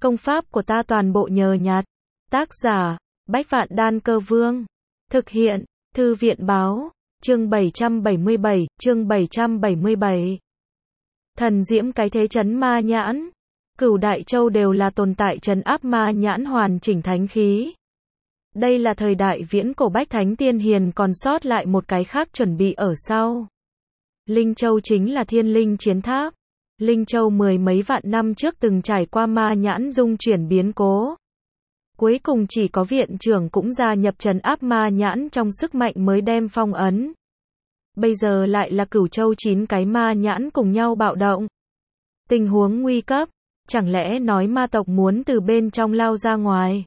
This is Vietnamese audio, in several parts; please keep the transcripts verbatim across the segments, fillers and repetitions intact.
Công pháp của ta toàn bộ nhờ nhặt. Tác giả, Bách Vạn Đan Cơ Vương. Thực hiện, Thư viện Báo. Chương bảy trăm bảy mươi bảy, chương bảy trăm bảy mươi bảy. Thần diễm cái thế chấn ma nhãn. Cửu Đại Châu đều là tồn tại trấn áp ma nhãn hoàn chỉnh thánh khí. Đây là thời đại viễn cổ Bách Thánh Tiên Hiền còn sót lại một cái khác chuẩn bị ở sau. Linh Châu chính là thiên linh chiến tháp. Linh Châu mười mấy vạn năm trước từng trải qua ma nhãn dung chuyển biến cố. Cuối cùng chỉ có viện trưởng cũng gia nhập trấn áp ma nhãn trong sức mạnh mới đem phong ấn. Bây giờ lại là Cửu Châu chín cái ma nhãn cùng nhau bạo động. Tình huống nguy cấp, chẳng lẽ nói ma tộc muốn từ bên trong lao ra ngoài?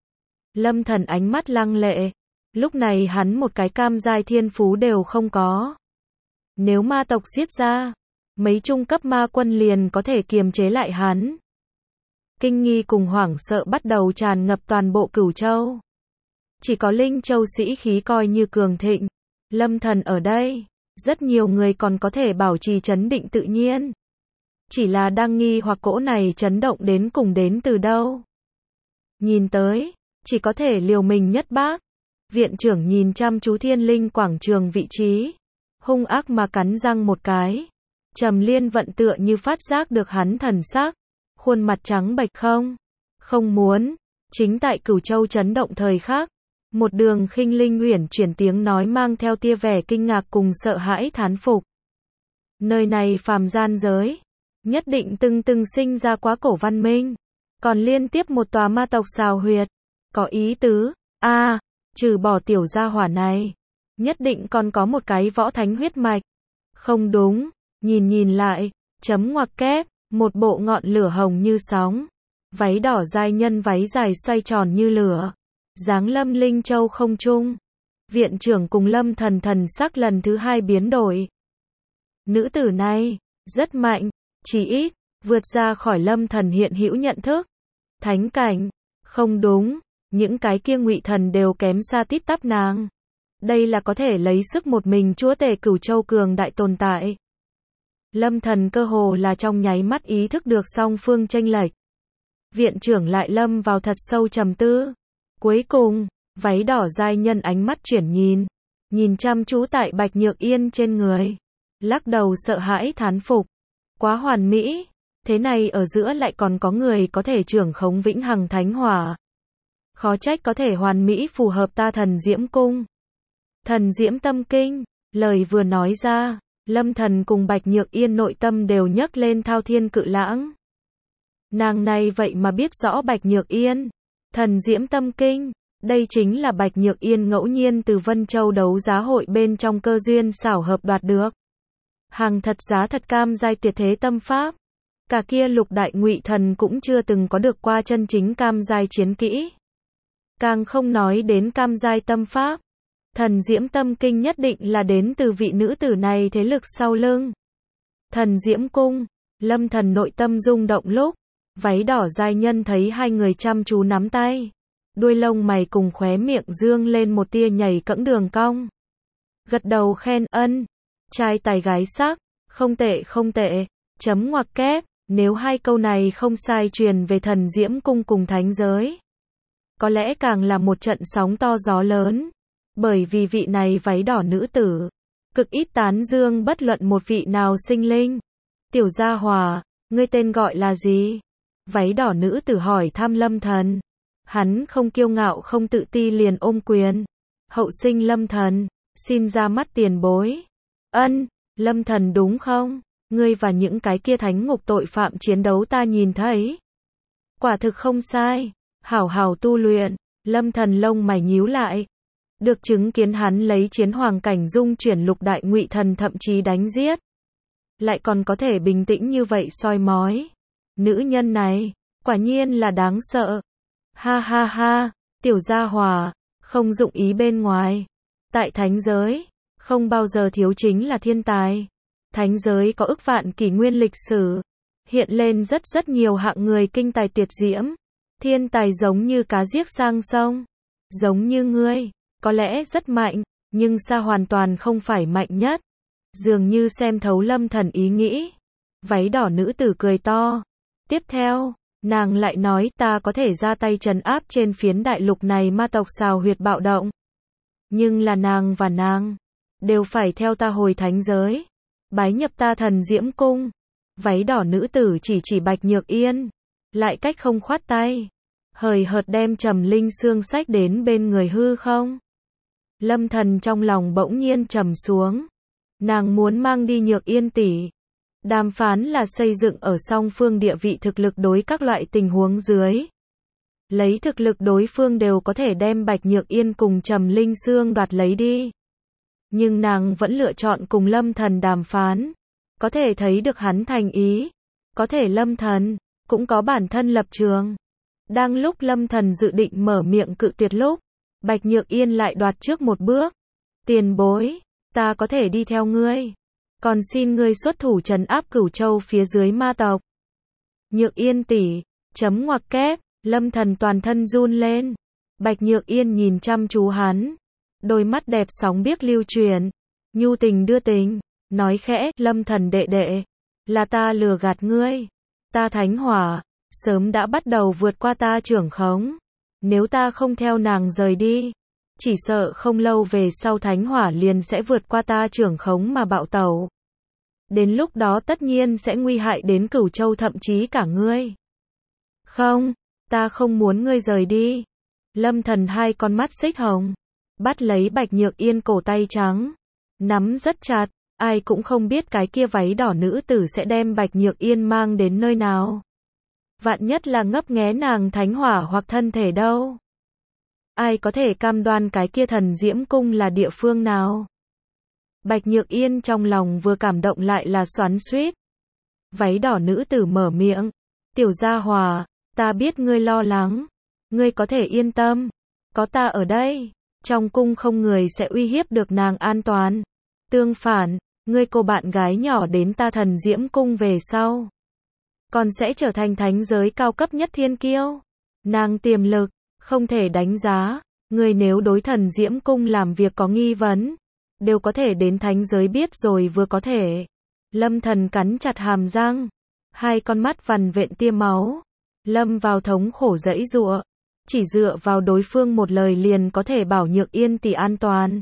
Lâm Thần ánh mắt lăng lệ, lúc này hắn một cái cam giai thiên phú đều không có. Nếu ma tộc giết ra, mấy trung cấp ma quân liền có thể kiềm chế lại hắn. Kinh nghi cùng hoảng sợ bắt đầu tràn ngập toàn bộ Cửu Châu. Chỉ có Linh Châu sĩ khí coi như cường thịnh. Lâm Thần ở đây, rất nhiều người còn có thể bảo trì trấn định tự nhiên. Chỉ là đang nghi hoặc cỗ này chấn động đến cùng đến từ đâu. Nhìn tới, chỉ có thể liều mình nhất bác. Viện trưởng nhìn chăm chú thiên linh quảng trường vị trí. Hung ác mà cắn răng một cái. Trầm Liên Vận tựa như phát giác được hắn thần sắc. Khuôn mặt trắng bệch không? Không muốn. Chính tại Cửu Châu chấn động thời khắc. Một đường khinh linh uyển chuyển tiếng nói mang theo tia vẻ kinh ngạc cùng sợ hãi thán phục. Nơi này phàm gian giới. Nhất định từng từng sinh ra quá cổ văn minh. Còn liên tiếp một tòa ma tộc xào huyệt. Có ý tứ. a à, trừ bỏ tiểu gia hỏa này. Nhất định còn có một cái võ thánh huyết mạch. Không đúng. Nhìn nhìn lại. Chấm ngoặc kép. Một bộ ngọn lửa hồng như sóng. Váy đỏ giai nhân váy dài xoay tròn như lửa. Giáng lâm Linh Châu không trung. Viện trưởng cùng Lâm Thần thần sắc lần thứ hai biến đổi. Nữ tử này, rất mạnh, chỉ ít, vượt ra khỏi Lâm Thần hiện hữu nhận thức. Thánh cảnh, không đúng, những cái kia ngụy thần đều kém xa tít tắp nàng. Đây là có thể lấy sức một mình chúa tể Cửu Châu cường đại tồn tại. Lâm Thần cơ hồ là trong nháy mắt ý thức được song phương chênh lệch. Viện trưởng lại lâm vào thật sâu trầm tư. Cuối cùng, váy đỏ giai nhân ánh mắt chuyển nhìn, nhìn chăm chú tại Bạch Nhược Yên trên người, lắc đầu sợ hãi thán phục. Quá hoàn mỹ, thế này ở giữa lại còn có người có thể trưởng khống vĩnh hằng thánh hỏa. Khó trách có thể hoàn mỹ phù hợp ta thần diễm cung. Thần diễm tâm kinh, lời vừa nói ra, Lâm Thần cùng Bạch Nhược Yên nội tâm đều nhấc lên thao thiên cự lãng. Nàng này vậy mà biết rõ Bạch Nhược Yên. Thần diễm tâm kinh, đây chính là Bạch Nhược Yên ngẫu nhiên từ Vân Châu đấu giá hội bên trong cơ duyên xảo hợp đoạt được. Hàng thật giá thật cam giai tuyệt thế tâm pháp. Cả kia lục đại ngụy thần cũng chưa từng có được qua chân chính cam giai chiến kỹ. Càng không nói đến cam giai tâm pháp. Thần diễm tâm kinh nhất định là đến từ vị nữ tử này thế lực sau lưng. Thần diễm cung, Lâm Thần nội tâm rung động lúc. Váy đỏ giai nhân thấy hai người chăm chú nắm tay. Đuôi lông mày cùng khóe miệng dương lên một tia nhảy cẫng đường cong. Gật đầu khen ân. Trai tài gái sắc. Không tệ không tệ. Chấm ngoặc kép. Nếu hai câu này không sai truyền về thần diễm cung cùng thánh giới. Có lẽ càng là một trận sóng to gió lớn. Bởi vì vị này váy đỏ nữ tử. Cực ít tán dương bất luận một vị nào sinh linh. Tiểu gia hòa, ngươi tên gọi là gì? Váy đỏ nữ tử hỏi thăm Lâm Thần. Hắn không kiêu ngạo không tự ti liền ôm quyền. Hậu sinh Lâm Thần, xin ra mắt tiền bối. Ân, Lâm Thần đúng không? Ngươi và những cái kia thánh ngục tội phạm chiến đấu ta nhìn thấy. Quả thực không sai. Hảo hảo tu luyện. Lâm Thần lông mày nhíu lại. Được chứng kiến hắn lấy chiến hoàng cảnh dung chuyển lục đại ngụy thần thậm chí đánh giết. Lại còn có thể bình tĩnh như vậy soi mói. Nữ nhân này, quả nhiên là đáng sợ. Ha ha ha, tiểu gia hòa, không dụng ý bên ngoài. Tại thánh giới, không bao giờ thiếu chính là thiên tài. Thánh giới có ức vạn kỷ nguyên lịch sử. Hiện lên rất rất nhiều hạng người kinh tài tuyệt diễm. Thiên tài giống như cá giết sang sông. Giống như ngươi, có lẽ rất mạnh, nhưng xa hoàn toàn không phải mạnh nhất. Dường như xem thấu Lâm Thần ý nghĩ. Váy đỏ nữ tử cười to. Tiếp theo, Nàng lại nói ta có thể ra tay trấn áp trên phiến đại lục này ma tộc xào huyệt bạo động. Nhưng là nàng và nàng đều phải theo ta hồi thánh giới, bái nhập ta thần diễm cung. Váy đỏ nữ tử chỉ chỉ Bạch Nhược Yên, lại cách không khoát tay, hời hợt đem Trầm Linh Xương xách đến bên người hư không. Lâm Thần trong lòng bỗng nhiên trầm xuống, nàng muốn mang đi Nhược Yên tỷ. Đàm phán là xây dựng ở song phương địa vị thực lực đối các loại tình huống dưới. Lấy thực lực đối phương đều có thể đem Bạch Nhược Yên cùng Trầm Linh Xương đoạt lấy đi. Nhưng nàng vẫn lựa chọn cùng Lâm Thần đàm phán. Có thể thấy được hắn thành ý. Có thể Lâm Thần cũng có bản thân lập trường. Đang lúc Lâm Thần dự định mở miệng cự tuyệt lúc, Bạch Nhược Yên lại đoạt trước một bước. Tiền bối, ta có thể đi theo ngươi. Còn xin ngươi xuất thủ trấn áp Cửu Châu phía dưới ma tộc. Nhược Yên tỷ, chấm ngoặc kép, Lâm Thần toàn thân run lên. Bạch Nhược Yên nhìn chăm chú hắn, đôi mắt đẹp sóng biếc lưu truyền, nhu tình đưa tình, nói khẽ, Lâm Thần đệ đệ, là ta lừa gạt ngươi. Ta thánh hỏa, sớm đã bắt đầu vượt qua ta trưởng khống. Nếu ta không theo nàng rời đi, chỉ sợ không lâu về sau thánh hỏa liền sẽ vượt qua ta trưởng khống mà bạo tẩu. Đến lúc đó tất nhiên sẽ nguy hại đến Cửu Châu thậm chí cả ngươi. Không, ta không muốn ngươi rời đi. Lâm Thần hai con mắt xích hồng, bắt lấy Bạch Nhược Yên cổ tay trắng, nắm rất chặt, ai cũng không biết cái kia váy đỏ nữ tử sẽ đem Bạch Nhược Yên mang đến nơi nào. Vạn nhất là ngấp nghé nàng thánh hỏa hoặc thân thể đâu. Ai có thể cam đoan cái kia thần diễm cung là địa phương nào? Bạch Nhược Yên trong lòng vừa cảm động lại là xoắn xuýt. Váy đỏ nữ tử mở miệng, tiểu gia hòa, ta biết ngươi lo lắng, ngươi có thể yên tâm, có ta ở đây, trong cung không người sẽ uy hiếp được nàng an toàn. Tương phản, ngươi cô bạn gái nhỏ đến ta thần diễm cung về sau, còn sẽ trở thành thánh giới cao cấp nhất thiên kiêu. Nàng tiềm lực, không thể đánh giá, ngươi nếu đối thần diễm cung làm việc có nghi vấn, đều có thể đến thánh giới biết rồi vừa có thể. Lâm Thần cắn chặt hàm răng, hai con mắt vằn vện tia máu, lâm vào thống khổ giãy giụa, chỉ dựa vào đối phương một lời liền có thể bảo Nhược Yên tỷ an toàn.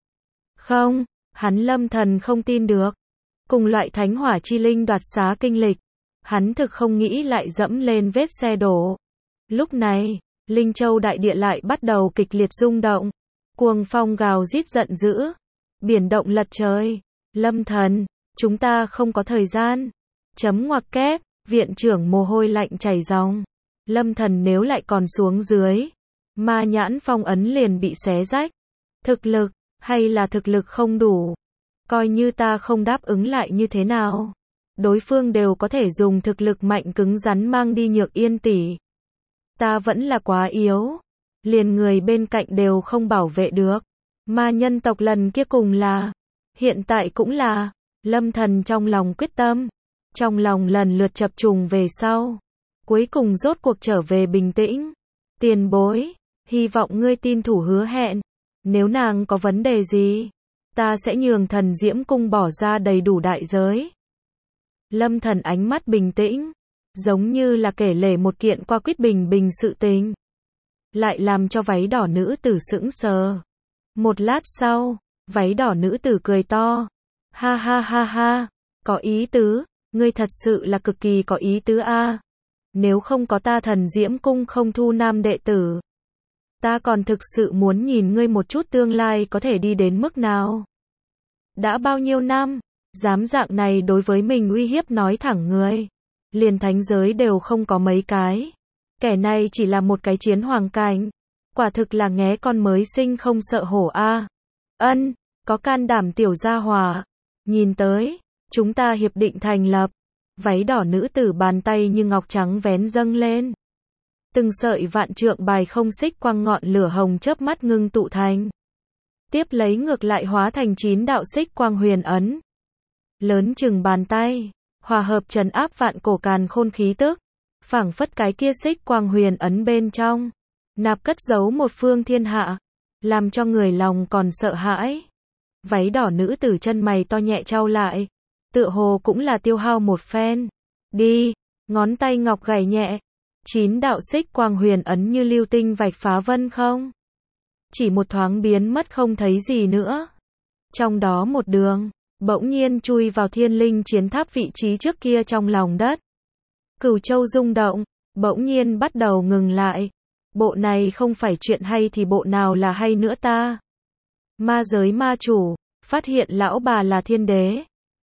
Không, hắn Lâm Thần không tin được. Cùng loại thánh hỏa chi linh đoạt xá kinh lịch, hắn thực không nghĩ lại dẫm lên vết xe đổ. Lúc này, Linh Châu đại địa lại bắt đầu kịch liệt rung động, cuồng phong gào rít giận dữ, biển động lật trời. Lâm Thần, chúng ta không có thời gian. Chấm ngoặc kép, viện trưởng mồ hôi lạnh chảy ròng. Lâm Thần nếu lại còn xuống dưới, ma nhãn phong ấn liền bị xé rách. Thực lực, hay là thực lực không đủ? Coi như ta không đáp ứng lại như thế nào? Đối phương đều có thể dùng thực lực mạnh cứng rắn mang đi Nhược Yên tỷ. Ta vẫn là quá yếu, liền người bên cạnh đều không bảo vệ được. Ma nhân tộc lần kia cùng là, hiện tại cũng là. Lâm Thần trong lòng quyết tâm, trong lòng lần lượt chập trùng về sau, cuối cùng rốt cuộc trở về bình tĩnh. Tiền bối, hy vọng ngươi tin thủ hứa hẹn, nếu nàng có vấn đề gì, ta sẽ nhường thần diễm cung bỏ ra đầy đủ đại giới. Lâm Thần ánh mắt bình tĩnh, giống như là kể lể một kiện qua quyết bình bình sự tình, lại làm cho váy đỏ nữ tử sững sờ. Một lát sau, váy đỏ nữ tử cười to, ha ha ha ha, có ý tứ, ngươi thật sự là cực kỳ có ý tứ a. Nếu không có ta thần diễm cung không thu nam đệ tử, ta còn thực sự muốn nhìn ngươi một chút tương lai có thể đi đến mức nào. Đã bao nhiêu năm, dám dạng này đối với mình uy hiếp nói thẳng người, liền thánh giới đều không có mấy cái. Kẻ này chỉ là một cái chiến hoàng cảnh, quả thực là nghé con mới sinh không sợ hổ a. Ân, có can đảm tiểu gia hòa. Nhìn tới, chúng ta hiệp định thành lập. Váy đỏ nữ tử bàn tay như ngọc trắng vén dâng lên. Từng sợi vạn trượng bài không xích quang ngọn lửa hồng chớp mắt ngưng tụ thành. Tiếp lấy ngược lại hóa thành chín đạo xích quang huyền ấn. Lớn chừng bàn tay, hòa hợp trấn áp vạn cổ càn khôn khí tức. Phảng phất cái kia xích quang huyền ấn bên trong, nạp cất giấu một phương thiên hạ, làm cho người lòng còn sợ hãi. Váy đỏ nữ tử chân mày to nhẹ trao lại, tựa hồ cũng là tiêu hao một phen. Đi, ngón tay ngọc gảy nhẹ, Chín đạo xích quang huyền ấn như lưu tinh vạch phá vân không. Chỉ một thoáng biến mất không thấy gì nữa. Trong đó một đường, bỗng nhiên chui vào thiên linh chiến tháp vị trí trước kia trong lòng đất. Cửu châu rung động, bỗng nhiên bắt đầu ngừng lại. Bộ này không phải chuyện hay thì bộ nào là hay nữa ta? Ma giới ma chủ, phát hiện lão bà là thiên đế.